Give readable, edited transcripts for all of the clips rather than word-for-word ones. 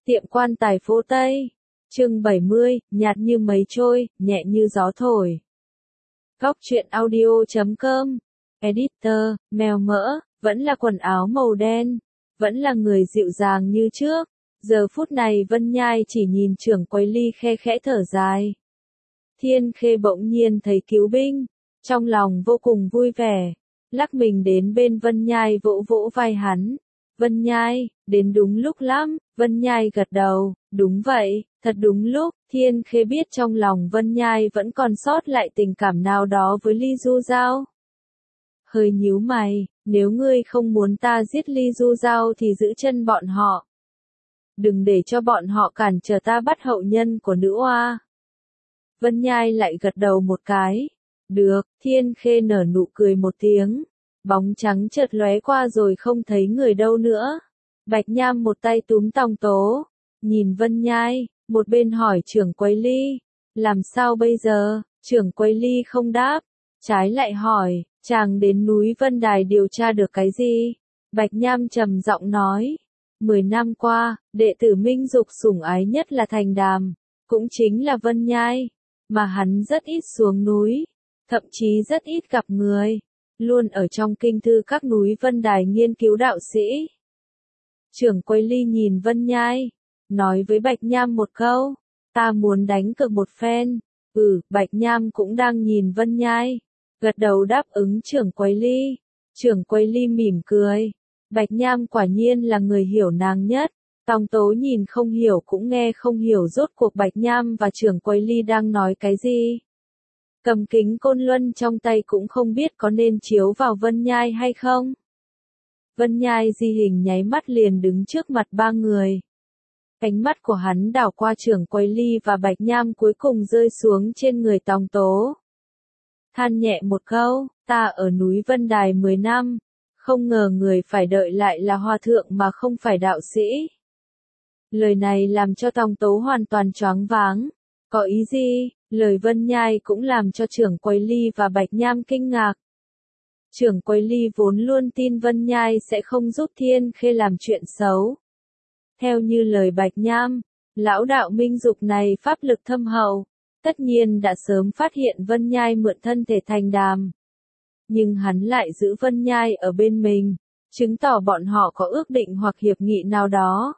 Tiệm quan tài phố Tây. Chương 70, nhạt như mây trôi, nhẹ như gió thổi. Góc truyện audio.com. Editor, mèo mỡ, vẫn là quần áo màu đen, vẫn là người dịu dàng như trước. Giờ phút này Vân Nhai chỉ nhìn trưởng quầy Ly khe khẽ thở dài. Thiên Khê bỗng nhiên thấy cứu binh, trong lòng vô cùng vui vẻ, lắc mình đến bên Vân Nhai vỗ vỗ vai hắn. Vân Nhai, đến đúng lúc lắm. Vân Nhai gật đầu, đúng vậy, thật đúng lúc. Thiên Khê biết trong lòng Vân Nhai vẫn còn sót lại tình cảm nào đó với Ly Du Giao. Hơi nhíu mày, nếu ngươi không muốn ta giết Ly Du Giao thì giữ chân bọn họ. Đừng để cho bọn họ cản trở ta bắt hậu nhân của nữ oa. Vân Nhai lại gật đầu một cái. Được. Thiên Khê nở nụ cười một tiếng. Bóng trắng chợt lóe qua rồi không thấy người đâu nữa. Bạch Nham một tay túm Tòng Tố, nhìn Vân Nhai, một bên hỏi trưởng quầy Ly, làm sao bây giờ? Trưởng quầy Ly không đáp, trái lại hỏi, chàng đến núi Vân Đài điều tra được cái gì? Bạch Nham trầm giọng nói, 10 năm qua, đệ tử Minh Dục sủng ái nhất là Thành Đàm, cũng chính là Vân Nhai, mà hắn rất ít xuống núi, thậm chí rất ít gặp người, luôn ở trong kinh thư các núi Vân Đài nghiên cứu đạo sĩ. Trưởng quầy Ly nhìn Vân Nhai, nói với Bạch Nham một câu, ta muốn đánh cược một phen. Bạch Nham cũng đang nhìn Vân Nhai, gật đầu đáp ứng trưởng quầy Ly. Trưởng quầy Ly mỉm cười, Bạch Nham quả nhiên là người hiểu nàng nhất. Tòng Tố nhìn không hiểu cũng nghe không hiểu rốt cuộc Bạch Nham và trưởng quầy Ly đang nói cái gì. Cầm kính côn luân trong tay cũng không biết có nên chiếu vào Vân Nhai hay không. Vân Nhai di hình nháy mắt liền đứng trước mặt ba người. Ánh mắt của hắn đảo qua trưởng quầy Ly và Bạch Nham cuối cùng rơi xuống trên người Tòng Tố. Than nhẹ một câu, ta ở núi Vân Đài 10 năm, không ngờ người phải đợi lại là hòa thượng mà không phải đạo sĩ. Lời này làm cho Tòng Tố hoàn toàn choáng váng. Có ý gì? Lời Vân Nhai cũng làm cho trưởng quầy Ly và Bạch Nham kinh ngạc. Trưởng quầy Ly vốn luôn tin Vân Nhai sẽ không giúp Thiên Khê làm chuyện xấu. Theo như lời Bạch Nham, lão đạo Minh Dục này pháp lực thâm hậu, tất nhiên đã sớm phát hiện Vân Nhai mượn thân thể Thành Đàm. Nhưng hắn lại giữ Vân Nhai ở bên mình, chứng tỏ bọn họ có ước định hoặc hiệp nghị nào đó.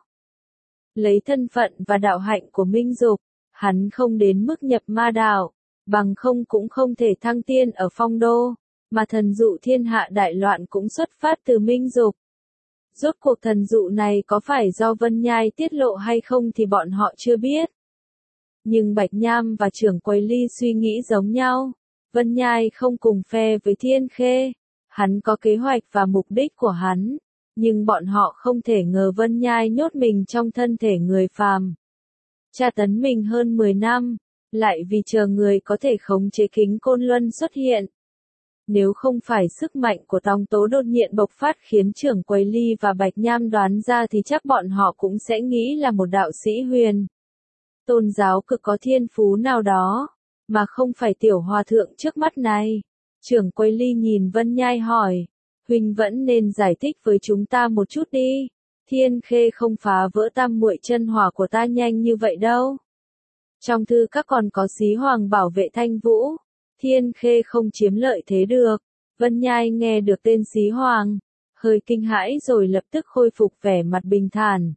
Lấy thân phận và đạo hạnh của Minh Dục, hắn không đến mức nhập ma đạo, bằng không cũng không thể thăng tiên ở Phong Đô, mà thần dụ thiên hạ đại loạn cũng xuất phát từ Minh Dục. Rốt cuộc thần dụ này có phải do Vân Nhai tiết lộ hay không thì bọn họ chưa biết. Nhưng Bạch Nham và trưởng quầy Ly suy nghĩ giống nhau. Vân Nhai không cùng phe với Thiên Khê. Hắn có kế hoạch và mục đích của hắn. Nhưng bọn họ không thể ngờ Vân Nhai nhốt mình trong thân thể người phàm. Tra tấn mình hơn 10 năm. Lại vì chờ người có thể khống chế kính côn luân xuất hiện. Nếu không phải sức mạnh của Tòng Tố đột nhiên bộc phát khiến trưởng quầy Ly và Bạch Nham đoán ra thì chắc bọn họ cũng sẽ nghĩ là một đạo sĩ huyền. Tôn giáo cực có thiên phú nào đó, mà không phải tiểu hòa thượng trước mắt này. Trưởng quầy Ly nhìn Vân Nhai hỏi, huynh vẫn nên giải thích với chúng ta một chút đi. Thiên Khê không phá vỡ tam muội chân hỏa của ta nhanh như vậy đâu. Trong thư các còn có Xí Hoàng bảo vệ Thanh Vũ. Thiên Khê không chiếm lợi thế được. Vân Nhai nghe được tên Xí Hoàng, hơi kinh hãi rồi lập tức khôi phục vẻ mặt bình thản.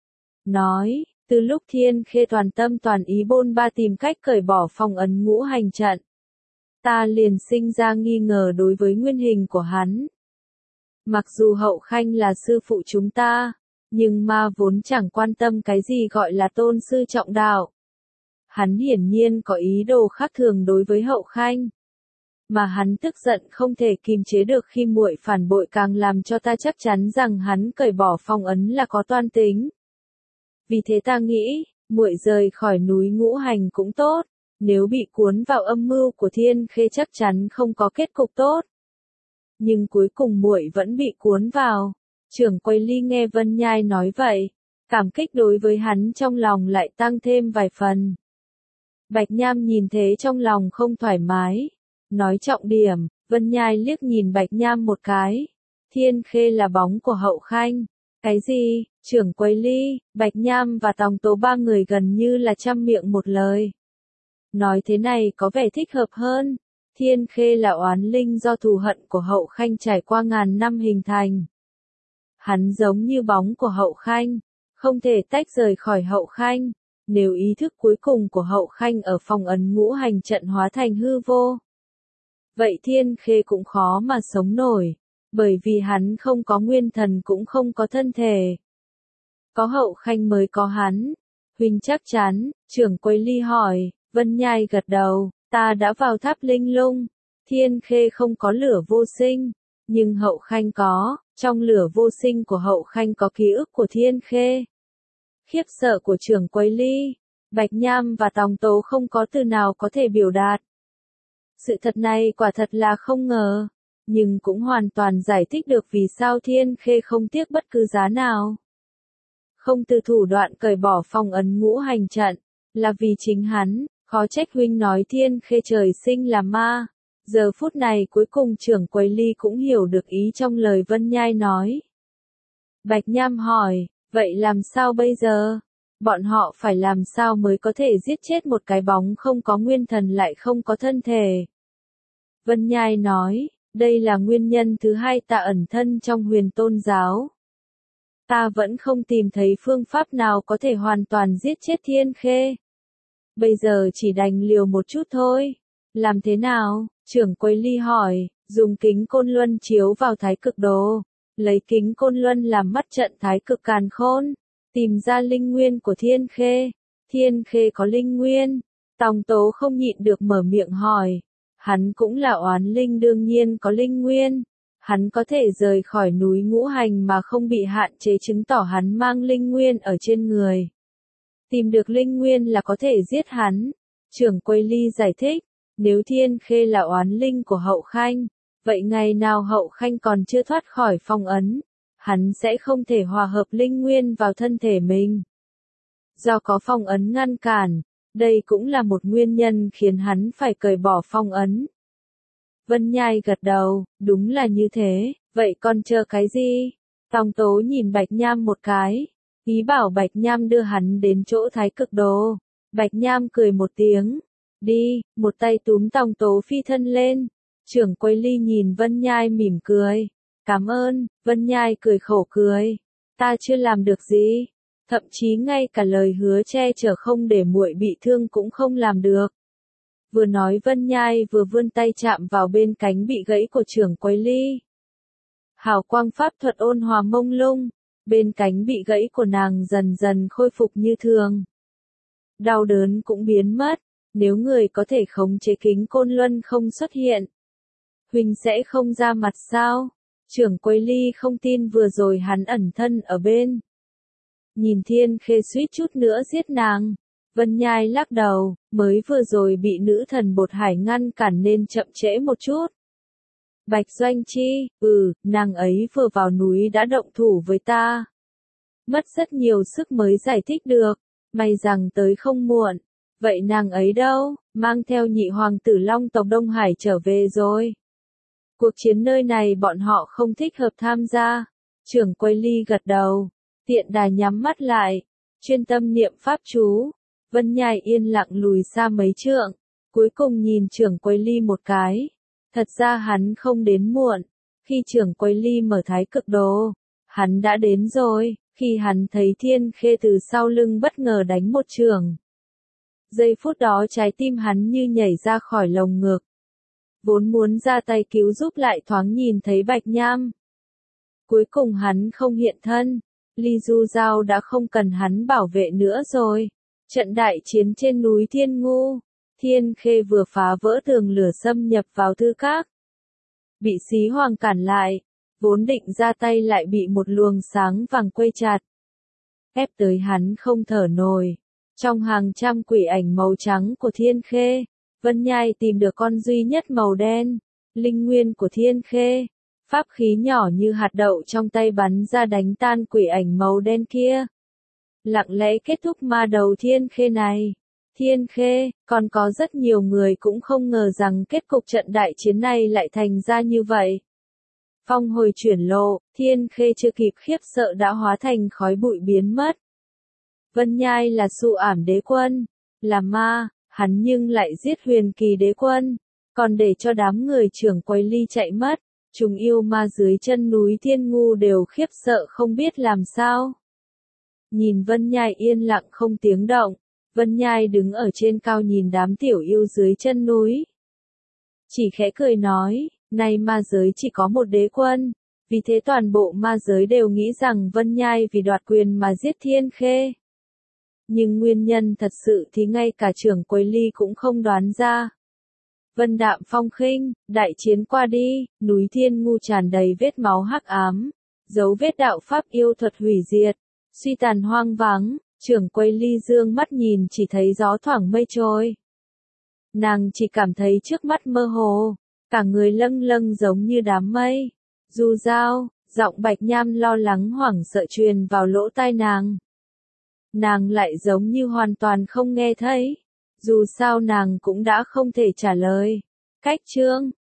Nói, từ lúc Thiên Khê toàn tâm toàn ý bôn ba tìm cách cởi bỏ phong ấn ngũ hành trận, ta liền sinh ra nghi ngờ đối với nguyên hình của hắn. Mặc dù Hậu Khanh là sư phụ chúng ta, nhưng ma vốn chẳng quan tâm cái gì gọi là tôn sư trọng đạo. Hắn hiển nhiên có ý đồ khác thường đối với Hậu Khanh. Mà hắn tức giận không thể kìm chế được khi muội phản bội càng làm cho ta chắc chắn rằng hắn cởi bỏ phong ấn là có toan tính. Vì thế ta nghĩ, muội rời khỏi núi ngũ hành cũng tốt, nếu bị cuốn vào âm mưu của Thiên Khê chắc chắn không có kết cục tốt. Nhưng cuối cùng muội vẫn bị cuốn vào. Trưởng quầy Ly nghe Vân Nhai nói vậy, cảm kích đối với hắn trong lòng lại tăng thêm vài phần. Bạch Nham nhìn thế trong lòng không thoải mái. Nói trọng điểm, Vân Nhai liếc nhìn Bạch Nham một cái. Thiên Khê là bóng của Hậu Khanh. Cái gì? Trưởng quầy Ly, Bạch Nham và Tòng Tố ba người gần như là trăm miệng một lời. Nói thế này có vẻ thích hợp hơn. Thiên Khê là oán linh do thù hận của Hậu Khanh trải qua ngàn năm hình thành. Hắn giống như bóng của Hậu Khanh, không thể tách rời khỏi Hậu Khanh. Nếu ý thức cuối cùng của Hậu Khanh ở phong ấn ngũ hành trận hóa thành hư vô, vậy Thiên Khê cũng khó mà sống nổi, bởi vì hắn không có nguyên thần cũng không có thân thể. Có Hậu Khanh mới có hắn. Huynh chắc chắn, trưởng quầy Ly hỏi. Vân Nhai gật đầu, ta đã vào tháp linh lung. Thiên Khê không có lửa vô sinh, nhưng Hậu Khanh có. Trong lửa vô sinh của Hậu Khanh có ký ức của Thiên Khê. Khiếp sợ của trưởng quầy Ly, Bạch Nham và Tòng Tố không có từ nào có thể biểu đạt. Sự thật này quả thật là không ngờ, nhưng cũng hoàn toàn giải thích được vì sao Thiên Khê không tiếc bất cứ giá nào. Không từ thủ đoạn cởi bỏ phong ấn ngũ hành trận, là vì chính hắn. Khó trách huynh nói Thiên Khê trời sinh là ma. Giờ phút này cuối cùng trưởng quầy Ly cũng hiểu được ý trong lời Vân Nhai nói. Bạch Nham hỏi, vậy làm sao bây giờ? Bọn họ phải làm sao mới có thể giết chết một cái bóng không có nguyên thần lại không có thân thể? Vân Nhai nói, đây là nguyên nhân thứ hai ta ẩn thân trong Huyền Tôn giáo. Ta vẫn không tìm thấy phương pháp nào có thể hoàn toàn giết chết Thiên Khê. Bây giờ chỉ đành liều một chút thôi. Làm thế nào? Trưởng quầy Ly hỏi, dùng kính côn luân chiếu vào thái cực đồ. Lấy kính côn luân làm mắt trận thái cực càn khôn. Tìm ra linh nguyên của Thiên Khê. Thiên Khê có linh nguyên. Tòng Tố không nhịn được mở miệng hỏi. Hắn cũng là oán linh đương nhiên có linh nguyên. Hắn có thể rời khỏi núi ngũ hành mà không bị hạn chế chứng tỏ hắn mang linh nguyên ở trên người. Tìm được linh nguyên là có thể giết hắn. Trưởng quầy Ly giải thích, nếu Thiên Khê là oán linh của Hậu Khanh, vậy ngày nào Hậu Khanh còn chưa thoát khỏi phong ấn, hắn sẽ không thể hòa hợp linh nguyên vào thân thể mình. Do có phong ấn ngăn cản, đây cũng là một nguyên nhân khiến hắn phải cởi bỏ phong ấn. Vân Nhai gật đầu, đúng là như thế, vậy còn chờ cái gì? Tòng Tố nhìn Bạch Nham một cái, ý bảo Bạch Nham đưa hắn đến chỗ thái cực đồ. Bạch Nham cười một tiếng, đi, một tay túm Tòng Tố phi thân lên. Trưởng quầy Ly nhìn Vân Nhai mỉm cười, cảm ơn. Vân Nhai cười khổ cười, ta chưa làm được gì, thậm chí ngay cả lời hứa che chở không để muội bị thương cũng không làm được. Vừa nói Vân Nhai vừa vươn tay chạm vào bên cánh bị gãy của trưởng quầy Ly. Hào quang pháp thuật ôn hòa mông lung, bên cánh bị gãy của nàng dần dần khôi phục như thường. Đau đớn cũng biến mất, nếu người có thể khống chế kính côn luân không xuất hiện. Huynh sẽ không ra mặt sao? Trưởng quầy Ly không tin vừa rồi hắn ẩn thân ở bên. Nhìn Thiên Khê suýt chút nữa giết nàng. Vân Nhai lắc đầu, mới vừa rồi bị nữ thần bột hải ngăn cản nên chậm trễ một chút. Bạch Doanh Chi, nàng ấy vừa vào núi đã động thủ với ta. Mất rất nhiều sức mới giải thích được, may rằng tới không muộn. Vậy nàng ấy đâu, mang theo nhị hoàng tử Long tộc Đông Hải trở về rồi. Cuộc chiến nơi này bọn họ không thích hợp tham gia. Trưởng quầy Ly gật đầu, tiện đà nhắm mắt lại, chuyên tâm niệm pháp chú. Vân Nhai yên lặng lùi xa mấy trượng, cuối cùng nhìn trưởng quầy Ly một cái. Thật ra hắn không đến muộn, khi trưởng quầy Ly mở thái cực đồ, hắn đã đến rồi, khi hắn thấy Thiên Khê từ sau lưng bất ngờ đánh một chưởng. Giây phút đó trái tim hắn như nhảy ra khỏi lồng ngực. Vốn muốn ra tay cứu giúp lại thoáng nhìn thấy Bạch Nham. Cuối cùng hắn không hiện thân, Ly Du Giao đã không cần hắn bảo vệ nữa rồi. Trận đại chiến trên núi Thiên Ngu, Thiên Khê vừa phá vỡ tường lửa xâm nhập vào thư các. Bị Xí Hoàng cản lại, vốn định ra tay lại bị một luồng sáng vàng quây chặt. Ép tới hắn không thở nổi. Trong hàng trăm quỷ ảnh màu trắng của Thiên Khê, Vân Nhai tìm được con duy nhất màu đen, linh nguyên của Thiên Khê. Pháp khí nhỏ như hạt đậu trong tay bắn ra đánh tan quỷ ảnh màu đen kia. Lặng lẽ kết thúc ma đầu Thiên Khê này. Thiên Khê, còn có rất nhiều người cũng không ngờ rằng kết cục trận đại chiến này lại thành ra như vậy. Phong hồi chuyển lộ, Thiên Khê chưa kịp khiếp sợ đã hóa thành khói bụi biến mất. Vân Nhai là Sụ Ảm đế quân, là ma, hắn nhưng lại giết Huyền Kỳ đế quân, còn để cho đám người trưởng quầy ly chạy mất. Chúng yêu ma dưới chân núi Thiên Ngu đều khiếp sợ không biết làm sao. Nhìn Vân Nhai yên lặng không tiếng động, Vân Nhai đứng ở trên cao nhìn đám tiểu yêu dưới chân núi. Chỉ khẽ cười nói, nay ma giới chỉ có một đế quân, vì thế toàn bộ ma giới đều nghĩ rằng Vân Nhai vì đoạt quyền mà giết Thiên Khê. Nhưng nguyên nhân thật sự thì ngay cả trưởng quầy ly cũng không đoán ra. Vân đạm phong khinh, đại chiến qua đi, núi Thiên Ngu tràn đầy vết máu hắc ám, dấu vết đạo pháp yêu thuật hủy diệt, suy tàn hoang vắng, trưởng quầy ly dương mắt nhìn chỉ thấy gió thoảng mây trôi. Nàng chỉ cảm thấy trước mắt mơ hồ, cả người lâng lâng giống như đám mây. Du Dao, giọng Bạch Nham lo lắng hoảng sợ truyền vào lỗ tai nàng. Nàng lại giống như hoàn toàn không nghe thấy. Dù sao nàng cũng đã không thể trả lời. Cách chương